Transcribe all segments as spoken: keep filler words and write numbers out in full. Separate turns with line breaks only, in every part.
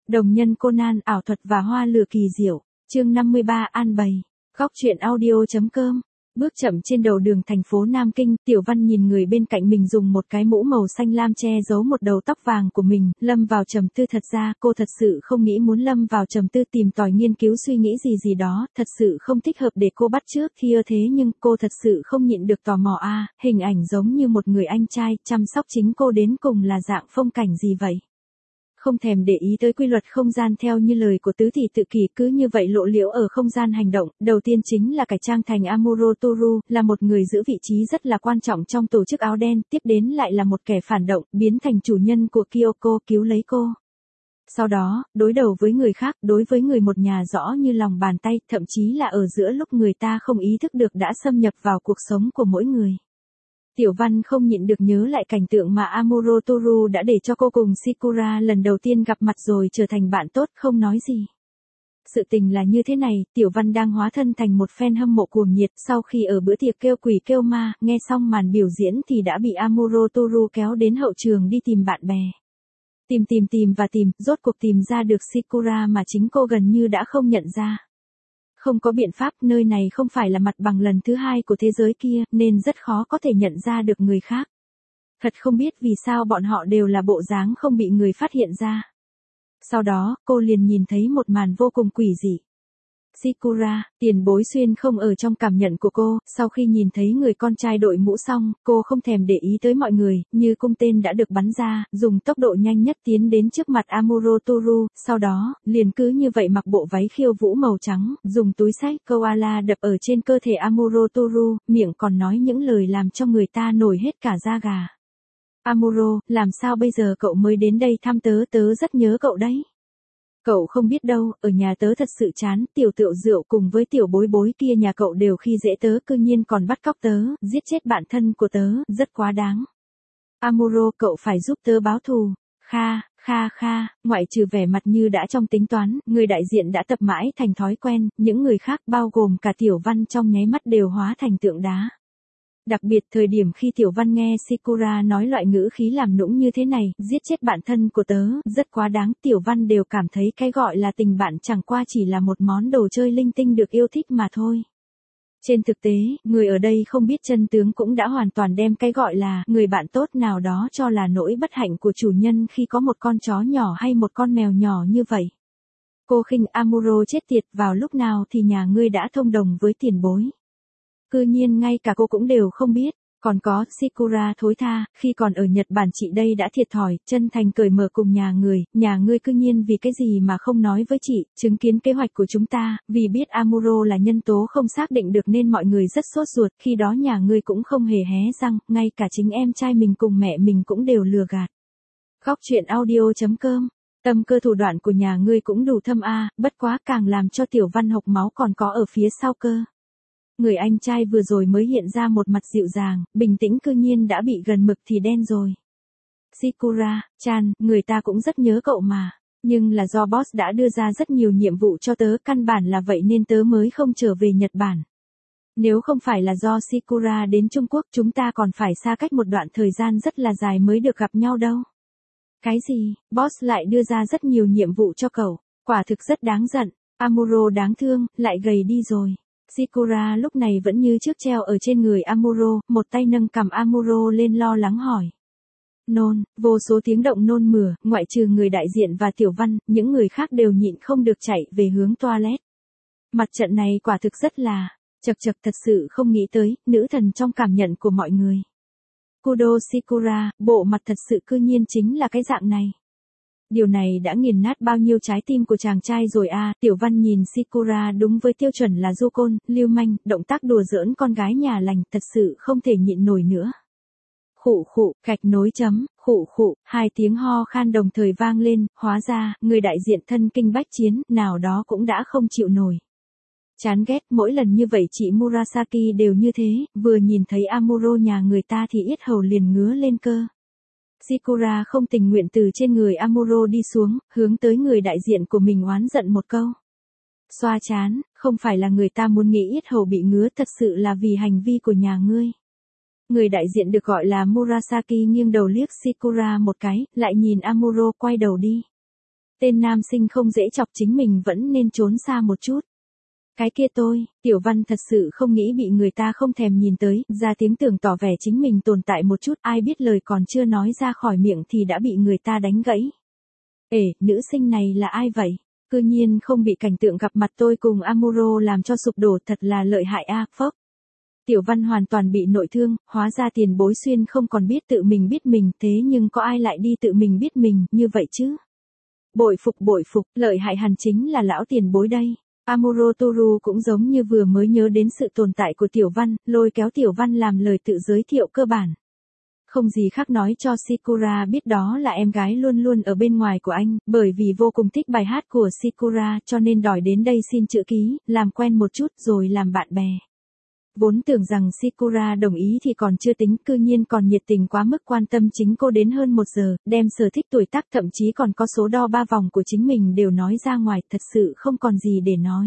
Đồng nhân Conan, ảo thuật và hoa lửa kỳ diệu. Chương năm mươi ba, an bày. Góc truyện audio.com. Bước chậm trên đầu đường thành phố Nam Kinh, Tiểu Văn nhìn người bên cạnh mình dùng một cái mũ màu xanh lam che giấu một đầu tóc vàng của mình, lâm vào trầm tư. Thật ra, cô thật sự không nghĩ muốn lâm vào trầm tư tìm tòi nghiên cứu suy nghĩ gì gì đó, thật sự không thích hợp để cô bắt chước khi ưa thế, nhưng cô thật sự không nhịn được tò mò. A, hình ảnh giống như một người anh trai chăm sóc chính cô đến cùng là dạng phong cảnh gì vậy? Không thèm để ý tới quy luật không gian theo như lời của tứ thị tự kỷ, cứ như vậy lộ liễu ở không gian hành động. Đầu tiên chính là cải trang thành Amuro Toru, là một người giữ vị trí rất là quan trọng trong tổ chức áo đen, tiếp đến lại là một kẻ phản động, biến thành chủ nhân của Kyoko, cứu lấy cô. Sau đó, đối đầu với người khác, đối với người một nhà rõ như lòng bàn tay, thậm chí là ở giữa lúc người ta không ý thức được đã xâm nhập vào cuộc sống của mỗi người. Tiểu Văn không nhịn được nhớ lại cảnh tượng mà Amuro Toru đã để cho cô cùng Sakura lần đầu tiên gặp mặt rồi trở thành bạn tốt, không nói gì. Sự tình là như thế này, Tiểu Văn đang hóa thân thành một fan hâm mộ cuồng nhiệt, sau khi ở bữa tiệc kêu quỷ kêu ma, nghe xong màn biểu diễn thì đã bị Amuro Toru kéo đến hậu trường đi tìm bạn bè. Tìm tìm tìm và tìm, rốt cuộc tìm ra được Sakura mà chính cô gần như đã không nhận ra. Không có biện pháp, nơi này không phải là mặt bằng lần thứ hai của thế giới kia, nên rất khó có thể nhận ra được người khác. Thật không biết vì sao bọn họ đều là bộ dáng không bị người phát hiện ra. Sau đó, cô liền nhìn thấy một màn vô cùng quỷ dị. Sakura, tiền bối xuyên không ở trong cảm nhận của cô, sau khi nhìn thấy người con trai đội mũ xong, cô không thèm để ý tới mọi người, như cung tên đã được bắn ra, dùng tốc độ nhanh nhất tiến đến trước mặt Amuro Toru, sau đó, liền cứ như vậy mặc bộ váy khiêu vũ màu trắng, dùng túi xách koala đập ở trên cơ thể Amuro Toru, miệng còn nói những lời làm cho người ta nổi hết cả da gà. Amuro, làm sao bây giờ cậu mới đến đây thăm tớ, tớ rất nhớ cậu đấy. Cậu không biết đâu, ở nhà tớ thật sự chán, tiểu tựu rượu cùng với tiểu bối bối kia nhà cậu đều khi dễ tớ, cư nhiên còn bắt cóc tớ, giết chết bạn thân của tớ, rất quá đáng. Amuro, cậu phải giúp tớ báo thù. Kha, kha kha, ngoại trừ vẻ mặt như đã trong tính toán, người đại diện đã tập mãi thành thói quen, những người khác bao gồm cả Tiểu Văn trong nháy mắt đều hóa thành tượng đá. Đặc biệt thời điểm khi Tiểu Văn nghe Sakura nói loại ngữ khí làm nũng như thế này, giết chết bạn thân của tớ, rất quá đáng, Tiểu Văn đều cảm thấy cái gọi là tình bạn chẳng qua chỉ là một món đồ chơi linh tinh được yêu thích mà thôi. Trên thực tế, người ở đây không biết chân tướng cũng đã hoàn toàn đem cái gọi là người bạn tốt nào đó cho là nỗi bất hạnh của chủ nhân khi có một con chó nhỏ hay một con mèo nhỏ như vậy. Cô khinh Amuro chết tiệt, vào lúc nào thì nhà ngươi đã thông đồng với tiền bối. Cư nhiên ngay cả cô cũng đều không biết, còn có, Sakura thối tha, khi còn ở Nhật Bản chị đây đã thiệt thòi, chân thành cởi mở cùng nhà người, nhà ngươi cư nhiên vì cái gì mà không nói với chị, chứng kiến kế hoạch của chúng ta, vì biết Amuro là nhân tố không xác định được nên mọi người rất sốt ruột, khi đó nhà ngươi cũng không hề hé răng, ngay cả chính em trai mình cùng mẹ mình cũng đều lừa gạt. Góc truyện audio.com. Tâm cơ thủ đoạn của nhà ngươi cũng đủ thâm a, bất quá càng làm cho Tiểu Văn hộc máu còn có ở phía sau cơ. Người anh trai vừa rồi mới hiện ra một mặt dịu dàng, bình tĩnh cư nhiên đã bị gần mực thì đen rồi. Sakura, chan, người ta cũng rất nhớ cậu mà. Nhưng là do boss đã đưa ra rất nhiều nhiệm vụ cho tớ, căn bản là vậy nên tớ mới không trở về Nhật Bản. Nếu không phải là do Sakura đến Trung Quốc chúng ta còn phải xa cách một đoạn thời gian rất là dài mới được gặp nhau đâu. Cái gì, boss lại đưa ra rất nhiều nhiệm vụ cho cậu, quả thực rất đáng giận, Amuro đáng thương, lại gầy đi rồi. Sakura lúc này vẫn như trước treo ở trên người Amuro, một tay nâng cằm Amuro lên lo lắng hỏi. Nôn, vô số tiếng động nôn mửa, ngoại trừ người đại diện và Tiểu Văn, những người khác đều nhịn không được chạy về hướng toilet. Mặt trận này quả thực rất là, chật chật thật sự không nghĩ tới, nữ thần trong cảm nhận của mọi người. Kudo Sakura, bộ mặt thật sự cư nhiên chính là cái dạng này. Điều này đã nghiền nát bao nhiêu trái tim của chàng trai rồi a. À, Tiểu Văn nhìn Sakura đúng với tiêu chuẩn là du côn, lưu manh, động tác đùa giỡn con gái nhà lành, thật sự không thể nhịn nổi nữa. Khụ khụ, gạch nối chấm, khụ khụ, hai tiếng ho khan đồng thời vang lên, hóa ra, người đại diện thân kinh bách chiến, nào đó cũng đã không chịu nổi. Chán ghét, mỗi lần như vậy chị Murasaki đều như thế, vừa nhìn thấy Amuro nhà người ta thì yết hầu liền ngứa lên cơ. Sakura không tình nguyện từ trên người Amuro đi xuống, hướng tới người đại diện của mình oán giận một câu. Xoa chán, không phải là người ta muốn nghĩ yết hầu bị ngứa, thật sự là vì hành vi của nhà ngươi. Người đại diện được gọi là Murasaki nghiêng đầu liếc Sakura một cái, lại nhìn Amuro quay đầu đi. Tên nam sinh không dễ chọc chính mình vẫn nên trốn xa một chút. Cái kia tôi, Tiểu Văn thật sự không nghĩ bị người ta không thèm nhìn tới, ra tiếng tưởng tỏ vẻ chính mình tồn tại một chút, ai biết lời còn chưa nói ra khỏi miệng thì đã bị người ta đánh gãy. Ê, nữ sinh này là ai vậy? Cư nhiên không bị cảnh tượng gặp mặt tôi cùng Amuro làm cho sụp đổ, thật là lợi hại a, phốc. Tiểu Văn hoàn toàn bị nội thương, hóa ra tiền bối xuyên không còn biết tự mình biết mình, thế nhưng có ai lại đi tự mình biết mình, như vậy chứ? Bội phục bội phục, lợi hại hẳn chính là lão tiền bối đây. Amuro Toru cũng giống như vừa mới nhớ đến sự tồn tại của Tiểu Văn, lôi kéo Tiểu Văn làm lời tự giới thiệu cơ bản. Không gì khác nói cho Sakura biết đó là em gái luôn luôn ở bên ngoài của anh, bởi vì vô cùng thích bài hát của Sakura cho nên đòi đến đây xin chữ ký, làm quen một chút rồi làm bạn bè. Vốn tưởng rằng Sakura đồng ý thì còn chưa tính, cư nhiên còn nhiệt tình quá mức quan tâm chính cô đến hơn một giờ, đem sở thích tuổi tác thậm chí còn có số đo ba vòng của chính mình đều nói ra ngoài, thật sự không còn gì để nói.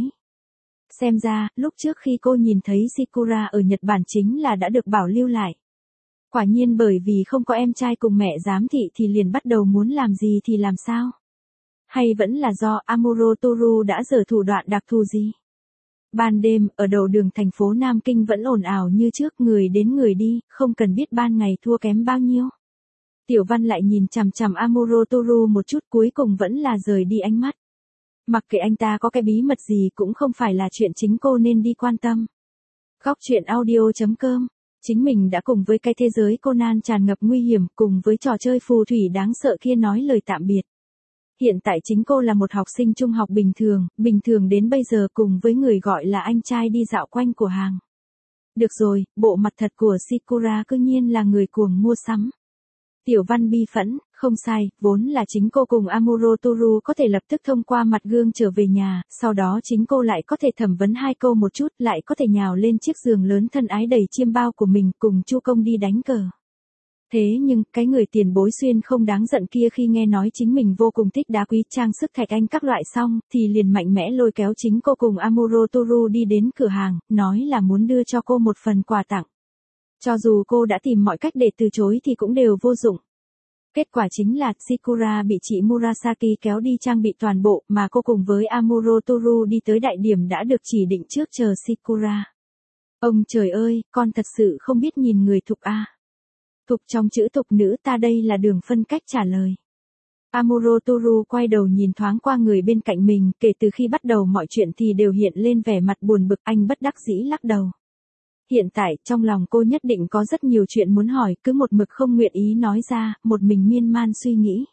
Xem ra, lúc trước khi cô nhìn thấy Sakura ở Nhật Bản chính là đã được bảo lưu lại. Quả nhiên bởi vì không có em trai cùng mẹ giám thị thì liền bắt đầu muốn làm gì thì làm sao? Hay vẫn là do Amuro Toru đã giở thủ đoạn đặc thù gì? Ban đêm, ở đầu đường thành phố Nam Kinh vẫn ồn ào như trước, người đến người đi, không cần biết ban ngày thua kém bao nhiêu. Tiểu Văn lại nhìn chằm chằm Amuro Toru một chút, cuối cùng vẫn là rời đi ánh mắt. Mặc kệ anh ta có cái bí mật gì cũng không phải là chuyện chính cô nên đi quan tâm. Góc truyện audio chấm com. Chính mình đã cùng với cái thế giới Conan tràn ngập nguy hiểm, cùng với trò chơi phù thủy đáng sợ kia nói lời tạm biệt. Hiện tại chính cô là một học sinh trung học bình thường, bình thường đến bây giờ cùng với người gọi là anh trai đi dạo quanh cửa hàng. Được rồi, bộ mặt thật của Sakura cư nhiên là người cuồng mua sắm. Tiểu Văn bi phẫn, không sai, vốn là chính cô cùng Amuro Toru có thể lập tức thông qua mặt gương trở về nhà, sau đó chính cô lại có thể thẩm vấn hai câu một chút, lại có thể nhào lên chiếc giường lớn thân ái đầy chiêm bao của mình cùng Chu Công đi đánh cờ. Thế nhưng, cái người tiền bối xuyên không đáng giận kia khi nghe nói chính mình vô cùng thích đá quý trang sức thạch anh các loại xong, thì liền mạnh mẽ lôi kéo chính cô cùng Amuro Toru đi đến cửa hàng, nói là muốn đưa cho cô một phần quà tặng. Cho dù cô đã tìm mọi cách để từ chối thì cũng đều vô dụng. Kết quả chính là Sakura bị chị Murasaki kéo đi trang bị toàn bộ, mà cô cùng với Amuro Toru đi tới đại điểm đã được chỉ định trước chờ Sakura. Ông trời ơi, con thật sự không biết nhìn người thục a. Thục trong chữ thục nữ ta đây là đường phân cách trả lời. Amuro Toru quay đầu nhìn thoáng qua người bên cạnh mình, kể từ khi bắt đầu mọi chuyện thì đều hiện lên vẻ mặt buồn bực, anh bất đắc dĩ lắc đầu. Hiện tại, trong lòng cô nhất định có rất nhiều chuyện muốn hỏi, cứ một mực không nguyện ý nói ra, một mình miên man suy nghĩ.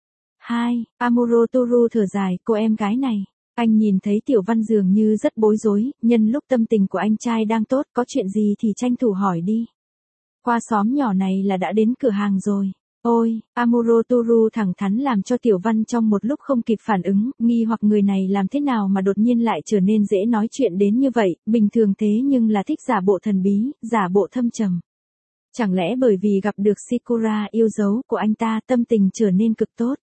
Hai, Amuro Toru thở dài, cô em gái này. Anh nhìn thấy Tiểu Văn dường như rất bối rối, nhân lúc tâm tình của anh trai đang tốt, có chuyện gì thì tranh thủ hỏi đi. Qua xóm nhỏ này là đã đến cửa hàng rồi. Ôi, Amuro Toru thẳng thắn làm cho Tiểu Văn trong một lúc không kịp phản ứng, nghi hoặc người này làm thế nào mà đột nhiên lại trở nên dễ nói chuyện đến như vậy, bình thường thế nhưng là thích giả bộ thần bí, giả bộ thâm trầm. Chẳng lẽ bởi vì gặp được Sakura yêu dấu của anh ta tâm tình trở nên cực tốt?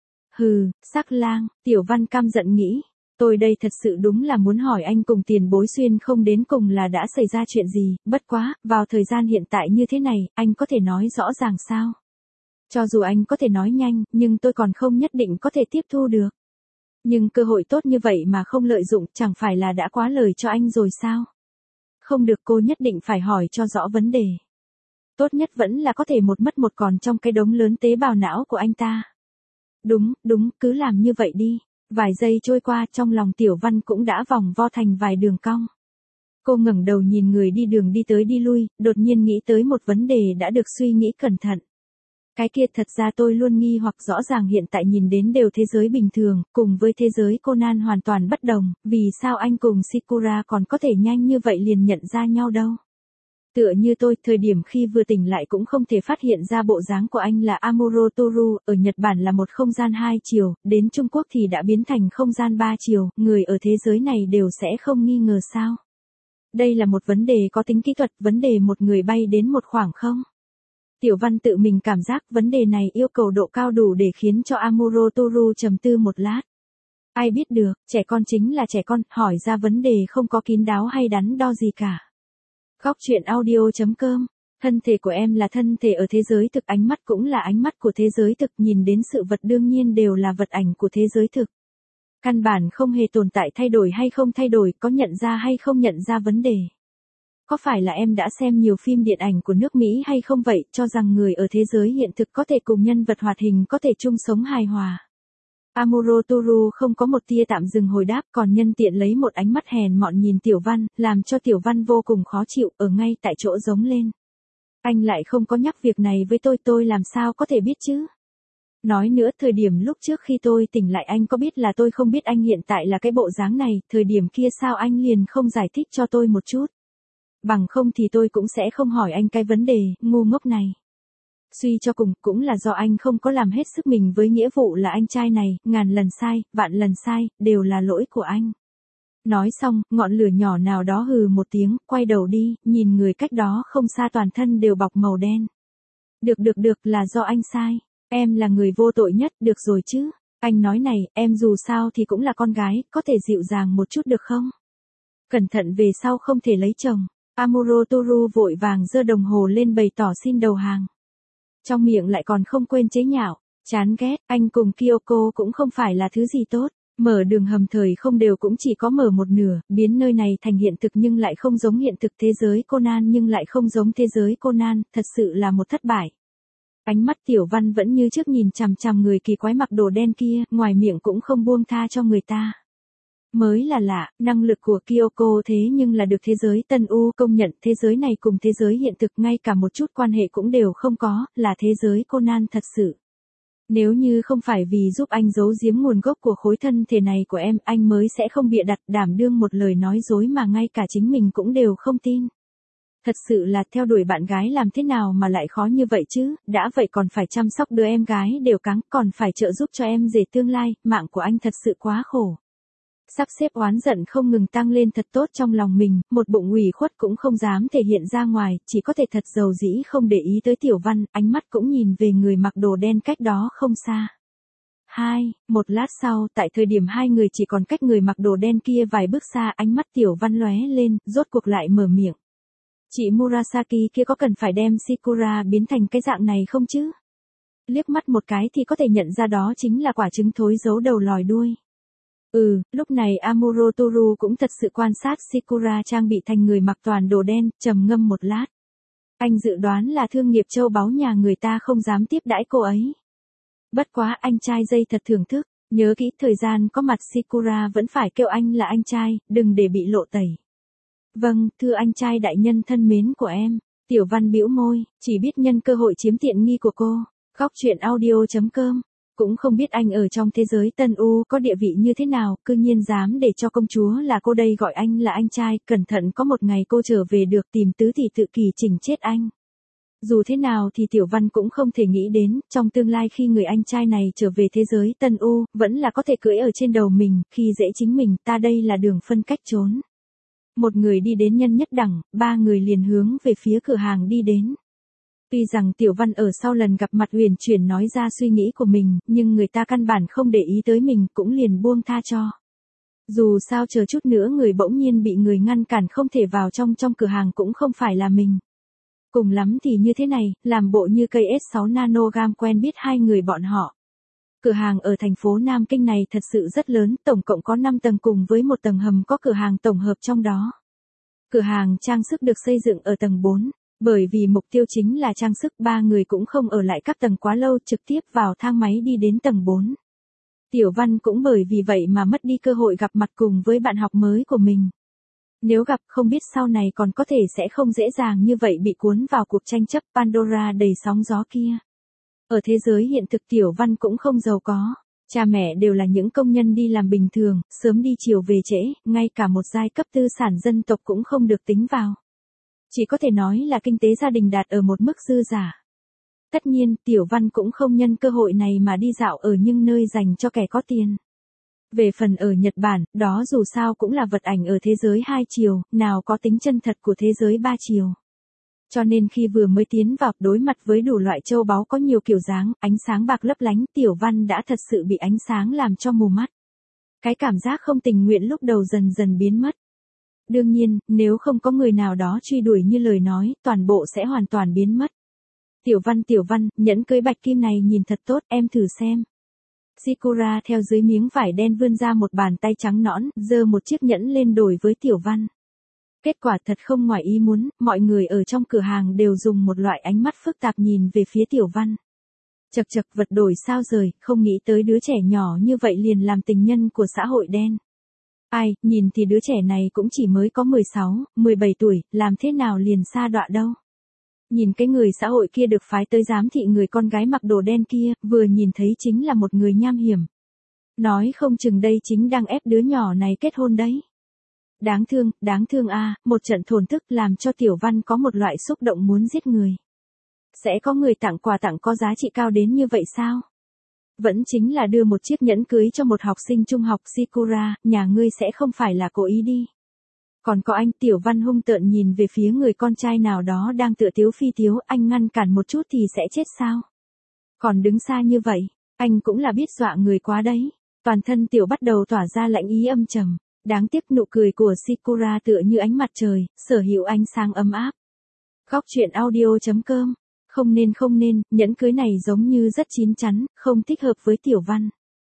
Hừ, sắc lang, Tiểu Văn căm giận nghĩ. Tôi đây thật sự đúng là muốn hỏi anh cùng tiền bối xuyên không đến cùng là đã xảy ra chuyện gì, bất quá, vào thời gian hiện tại như thế này, anh có thể nói rõ ràng sao? Cho dù anh có thể nói nhanh, nhưng tôi còn không nhất định có thể tiếp thu được. Nhưng cơ hội tốt như vậy mà không lợi dụng, chẳng phải là đã quá lời cho anh rồi sao? Không được, cô nhất định phải hỏi cho rõ vấn đề. Tốt nhất vẫn là có thể một mất một còn trong cái đống lớn tế bào não của anh ta. Đúng, đúng, cứ làm như vậy đi. Vài giây trôi qua, trong lòng Tiểu Văn cũng đã vòng vo thành vài đường cong. Cô ngẩng đầu nhìn người đi đường đi tới đi lui, đột nhiên nghĩ tới một vấn đề đã được suy nghĩ cẩn thận. Cái kia thật ra tôi luôn nghi hoặc rõ ràng hiện tại nhìn đến đều thế giới bình thường, cùng với thế giới Conan hoàn toàn bất đồng, vì sao anh cùng Sakura còn có thể nhanh như vậy liền nhận ra nhau đâu. Tựa như tôi, thời điểm khi vừa tỉnh lại cũng không thể phát hiện ra bộ dáng của anh là Amuro Toru, ở Nhật Bản là một không gian hai chiều, đến Trung Quốc thì đã biến thành không gian ba chiều, người ở thế giới này đều sẽ không nghi ngờ sao. Đây là một vấn đề có tính kỹ thuật, vấn đề một người bay đến một khoảng không. Tiểu Văn tự mình cảm giác vấn đề này yêu cầu độ cao đủ để khiến cho Amuro Toru trầm tư một lát. Ai biết được, trẻ con chính là trẻ con, hỏi ra vấn đề không có kín đáo hay đắn đo gì cả. Góc truyện audio chấm com Thân thể của em là thân thể ở thế giới thực, ánh mắt cũng là ánh mắt của thế giới thực, nhìn đến sự vật đương nhiên đều là vật ảnh của thế giới thực. Căn bản không hề tồn tại thay đổi hay không thay đổi, có nhận ra hay không nhận ra vấn đề. Có phải là em đã xem nhiều phim điện ảnh của nước Mỹ hay không vậy, cho rằng người ở thế giới hiện thực có thể cùng nhân vật hoạt hình có thể chung sống hài hòa. Amuro Toru không có một tia tạm dừng hồi đáp, còn nhân tiện lấy một ánh mắt hèn mọn nhìn Tiểu Văn, làm cho Tiểu Văn vô cùng khó chịu, ở ngay tại chỗ giống lên. Anh lại không có nhắc việc này với tôi, tôi làm sao có thể biết chứ? Nói nữa, thời điểm lúc trước khi tôi tỉnh lại anh có biết là tôi không biết anh hiện tại là cái bộ dáng này, thời điểm kia sao anh liền không giải thích cho tôi một chút? Bằng không thì tôi cũng sẽ không hỏi anh cái vấn đề ngu ngốc này. Suy cho cùng, cũng là do anh không có làm hết sức mình với nghĩa vụ là anh trai này, ngàn lần sai, vạn lần sai, đều là lỗi của anh. Nói xong, ngọn lửa nhỏ nào đó hừ một tiếng, quay đầu đi, nhìn người cách đó không xa toàn thân đều bọc màu đen. Được được được, là do anh sai. Em là người vô tội nhất, được rồi chứ. Anh nói này, em dù sao thì cũng là con gái, có thể dịu dàng một chút được không? Cẩn thận về sau không thể lấy chồng. Amuro Toru vội vàng giơ đồng hồ lên bày tỏ xin đầu hàng. Trong miệng lại còn không quên chế nhạo, chán ghét, anh cùng Kyoko cũng không phải là thứ gì tốt. Mở đường hầm thời không đều cũng chỉ có mở một nửa, biến nơi này thành hiện thực nhưng lại không giống hiện thực, thế giới Conan nhưng lại không giống thế giới Conan, thật sự là một thất bại. Ánh mắt Tiểu Văn vẫn như trước nhìn chằm chằm người kỳ quái mặc đồ đen kia, ngoài miệng cũng không buông tha cho người ta. Mới là lạ, năng lực của Kyoko thế nhưng là được thế giới Tân U công nhận, thế giới này cùng thế giới hiện thực ngay cả một chút quan hệ cũng đều không có, là thế giới Conan thật sự. Nếu như không phải vì giúp anh giấu giếm nguồn gốc của khối thân thể này của em, anh mới sẽ không bịa đặt đảm đương một lời nói dối mà ngay cả chính mình cũng đều không tin. Thật sự là theo đuổi bạn gái làm thế nào mà lại khó như vậy chứ, đã vậy còn phải chăm sóc đứa em gái đều cáng, còn phải trợ giúp cho em rể tương lai, mạng của anh thật sự quá khổ. Sắp xếp oán giận không ngừng tăng lên thật tốt trong lòng mình, một bụng ủy khuất cũng không dám thể hiện ra ngoài, chỉ có thể thật dầu dĩ không để ý tới Tiểu Văn, ánh mắt cũng nhìn về người mặc đồ đen cách đó không xa. Hai, một lát sau, tại thời điểm hai người chỉ còn cách người mặc đồ đen kia vài bước xa, ánh mắt Tiểu Văn lóe lên, rốt cuộc lại mở miệng. Chị Murasaki kia có cần phải đem Sakura biến thành cái dạng này không chứ? Liếc mắt một cái thì có thể nhận ra đó chính là quả trứng thối giấu đầu lòi đuôi. Ừ, lúc này Amuro Toru cũng thật sự quan sát Sakura trang bị thành người mặc toàn đồ đen, trầm ngâm một lát. Anh dự đoán là thương nghiệp châu báu nhà người ta không dám tiếp đãi cô ấy. Bất quá anh trai dây thật thưởng thức, nhớ kỹ thời gian có mặt Sakura vẫn phải kêu anh là anh trai, đừng để bị lộ tẩy. Vâng, thưa anh trai đại nhân thân mến của em. Tiểu Văn bĩu môi, chỉ biết nhân cơ hội chiếm tiện nghi của cô. Góc truyện audio chấm com. Cũng không biết anh ở trong thế giới Tân U có địa vị như thế nào, cư nhiên dám để cho công chúa là cô đây gọi anh là anh trai, cẩn thận có một ngày cô trở về được tìm tứ thì tự kỳ chỉnh chết anh. Dù thế nào thì Tiểu Văn cũng không thể nghĩ đến, trong tương lai khi người anh trai này trở về thế giới Tân U, vẫn là có thể cưỡi ở trên đầu mình, khi dễ chính mình, ta đây là đường phân cách trốn. Một người đi đến nhân nhất đẳng, ba người liền hướng về phía cửa hàng đi đến. Tuy rằng Tiểu Văn ở sau lần gặp mặt huyền chuyển nói ra suy nghĩ của mình, nhưng người ta căn bản không để ý tới mình, cũng liền buông tha cho. Dù sao chờ chút nữa người bỗng nhiên bị người ngăn cản không thể vào trong trong cửa hàng cũng không phải là mình. Cùng lắm thì như thế này, làm bộ như cây S sáu nanogam quen biết hai người bọn họ. Cửa hàng ở thành phố Nam Kinh này thật sự rất lớn, tổng cộng có năm tầng cùng với một tầng hầm có cửa hàng tổng hợp trong đó. Cửa hàng trang sức được xây dựng ở tầng bốn. Bởi vì mục tiêu chính là trang sức, ba người cũng không ở lại các tầng quá lâu, trực tiếp vào thang máy đi đến tầng bốn. Tiểu Văn cũng bởi vì vậy mà mất đi cơ hội gặp mặt cùng với bạn học mới của mình. Nếu gặp không biết sau này còn có thể sẽ không dễ dàng như vậy bị cuốn vào cuộc tranh chấp Pandora đầy sóng gió kia. Ở thế giới hiện thực Tiểu Văn cũng không giàu có. Cha mẹ đều là những công nhân đi làm bình thường, sớm đi chiều về trễ, ngay cả một giai cấp tư sản dân tộc cũng không được tính vào. Chỉ có thể nói là kinh tế gia đình đạt ở một mức dư giả. Tất nhiên, Tiểu Văn cũng không nhân cơ hội này mà đi dạo ở những nơi dành cho kẻ có tiền. Về phần ở Nhật Bản, đó dù sao cũng là vật ảnh ở thế giới hai chiều, nào có tính chân thật của thế giới ba chiều. Cho nên khi vừa mới tiến vào, đối mặt với đủ loại châu báu có nhiều kiểu dáng, ánh sáng bạc lấp lánh, Tiểu Văn đã thật sự bị ánh sáng làm cho mù mắt. Cái cảm giác không tình nguyện lúc đầu dần dần biến mất. Đương nhiên, nếu không có người nào đó truy đuổi như lời nói, toàn bộ sẽ hoàn toàn biến mất. Tiểu Văn Tiểu Văn, nhẫn cưới bạch kim này nhìn thật tốt, em thử xem. Sakura theo dưới miếng vải đen vươn ra một bàn tay trắng nõn, giơ một chiếc nhẫn lên đổi với Tiểu Văn. Kết quả thật không ngoài ý muốn, mọi người ở trong cửa hàng đều dùng một loại ánh mắt phức tạp nhìn về phía Tiểu Văn. Chật chật, vật đổi sao rời, không nghĩ tới đứa trẻ nhỏ như vậy liền làm tình nhân của xã hội đen. Ai, nhìn thì đứa trẻ này cũng chỉ mới có mười sáu, mười bảy tuổi, làm thế nào liền sa đọa đâu. Nhìn cái người xã hội kia được phái tới giám thị người con gái mặc đồ đen kia, vừa nhìn thấy chính là một người nham hiểm. Nói không chừng đây chính đang ép đứa nhỏ này kết hôn đấy. Đáng thương, đáng thương a, một trận thổn thức làm cho Tiểu Văn có một loại xúc động muốn giết người. Sẽ có người tặng quà tặng có giá trị cao đến như vậy sao? Vẫn chính là đưa một chiếc nhẫn cưới cho một học sinh trung học. Sakura, nhà ngươi sẽ không phải là cố ý đi. Còn có anh. Tiểu Văn hung tợn nhìn về phía người con trai nào đó đang tựa tiếu phi tiếu, anh ngăn cản một chút thì sẽ chết sao? Còn đứng xa như vậy, anh cũng là biết dọa người quá đấy. Toàn thân Tiểu bắt đầu tỏa ra lạnh ý âm trầm. Đáng tiếc nụ cười của Sakura tựa như ánh mặt trời, sở hữu ánh sáng ấm áp. Góc truyện audio chấm com. Không nên không nên, nhẫn cưới này giống như rất chín chắn, không thích hợp với Tiểu Văn.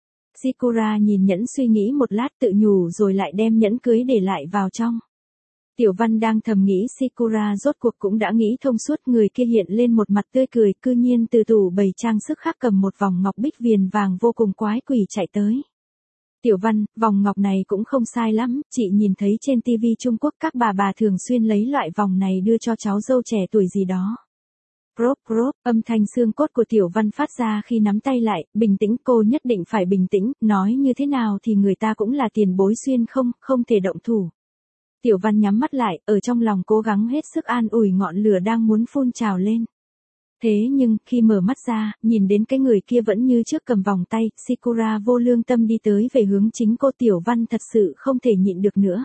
Sakura nhìn nhẫn suy nghĩ một lát tự nhủ rồi lại đem nhẫn cưới để lại vào trong. Tiểu Văn đang thầm nghĩ Sakura rốt cuộc cũng đã nghĩ thông suốt, người kia hiện lên một mặt tươi cười, cư nhiên từ tủ bày trang sức khác cầm một vòng ngọc bích viền vàng vô cùng quái quỷ chạy tới. Tiểu Văn, vòng ngọc này cũng không sai lắm, chị nhìn thấy trên tivi Trung Quốc các bà bà thường xuyên lấy loại vòng này đưa cho cháu dâu trẻ tuổi gì đó. Prop prop, âm thanh xương cốt của Tiểu Văn phát ra khi nắm tay lại, bình tĩnh, cô nhất định phải bình tĩnh, nói như thế nào thì người ta cũng là tiền bối xuyên không, không thể động thủ. Tiểu Văn nhắm mắt lại, ở trong lòng cố gắng hết sức an ủi ngọn lửa đang muốn phun trào lên. Thế nhưng, khi mở mắt ra, nhìn đến cái người kia vẫn như trước cầm vòng tay, Sakura vô lương tâm đi tới về hướng chính cô. Tiểu Văn thật sự không thể nhịn được nữa.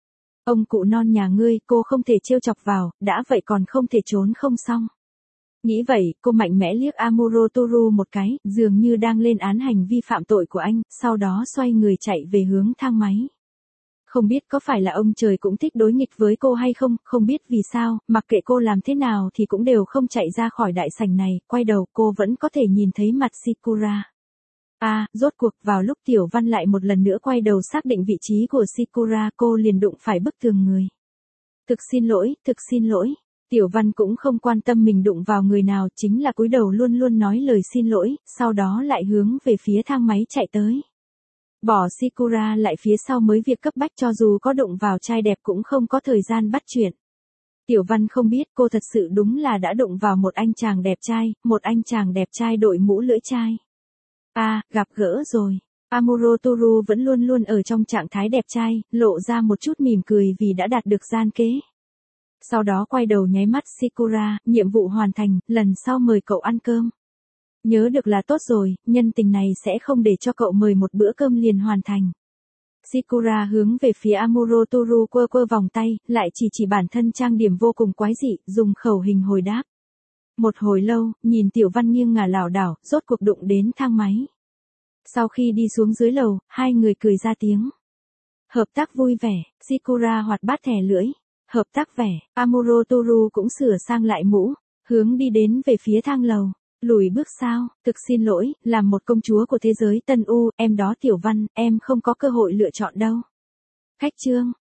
Ông cụ non nhà ngươi, cô không thể trêu chọc vào, đã vậy còn không thể trốn không xong. Nghĩ vậy, cô mạnh mẽ liếc Amuro Toru một cái, dường như đang lên án hành vi phạm tội của anh, sau đó xoay người chạy về hướng thang máy. Không biết có phải là ông trời cũng thích đối nghịch với cô hay không, không biết vì sao, mặc kệ cô làm thế nào thì cũng đều không chạy ra khỏi đại sảnh này, quay đầu cô vẫn có thể nhìn thấy mặt Sakura. À, rốt cuộc vào lúc Tiểu Văn lại một lần nữa quay đầu xác định vị trí của Sakura, cô liền đụng phải bức tường người. Thực xin lỗi, thực xin lỗi. Tiểu Văn cũng không quan tâm mình đụng vào người nào, chính là cúi đầu luôn luôn nói lời xin lỗi, sau đó lại hướng về phía thang máy chạy tới. Bỏ Sakura lại phía sau mới việc cấp bách, cho dù có đụng vào trai đẹp cũng không có thời gian bắt chuyện. Tiểu Văn không biết cô thật sự đúng là đã đụng vào một anh chàng đẹp trai, một anh chàng đẹp trai đội mũ lưỡi chai. À, gặp gỡ rồi. Amuro Toru vẫn luôn luôn ở trong trạng thái đẹp trai, lộ ra một chút mỉm cười vì đã đạt được gian kế. Sau đó quay đầu nháy mắt. Sakura, nhiệm vụ hoàn thành, lần sau mời cậu ăn cơm. Nhớ được là tốt rồi, nhân tình này sẽ không để cho cậu mời một bữa cơm liền hoàn thành. Sakura hướng về phía Amuro Toru quơ quơ vòng tay, lại chỉ chỉ bản thân trang điểm vô cùng quái dị, dùng khẩu hình hồi đáp. Một hồi lâu, nhìn Tiểu Văn nghiêng ngả lảo đảo, rốt cuộc đụng đến thang máy. Sau khi đi xuống dưới lầu, hai người cười ra tiếng. Hợp tác vui vẻ. Sakura hoạt bát thè lưỡi. Hợp tác vẻ. Amuro Toru cũng sửa sang lại mũ, hướng đi đến về phía thang lầu. Lùi bước sao, thực xin lỗi, làm một công chúa của thế giới Tân U, em đó Tiểu Văn, em không có cơ hội lựa chọn đâu. Khách trương,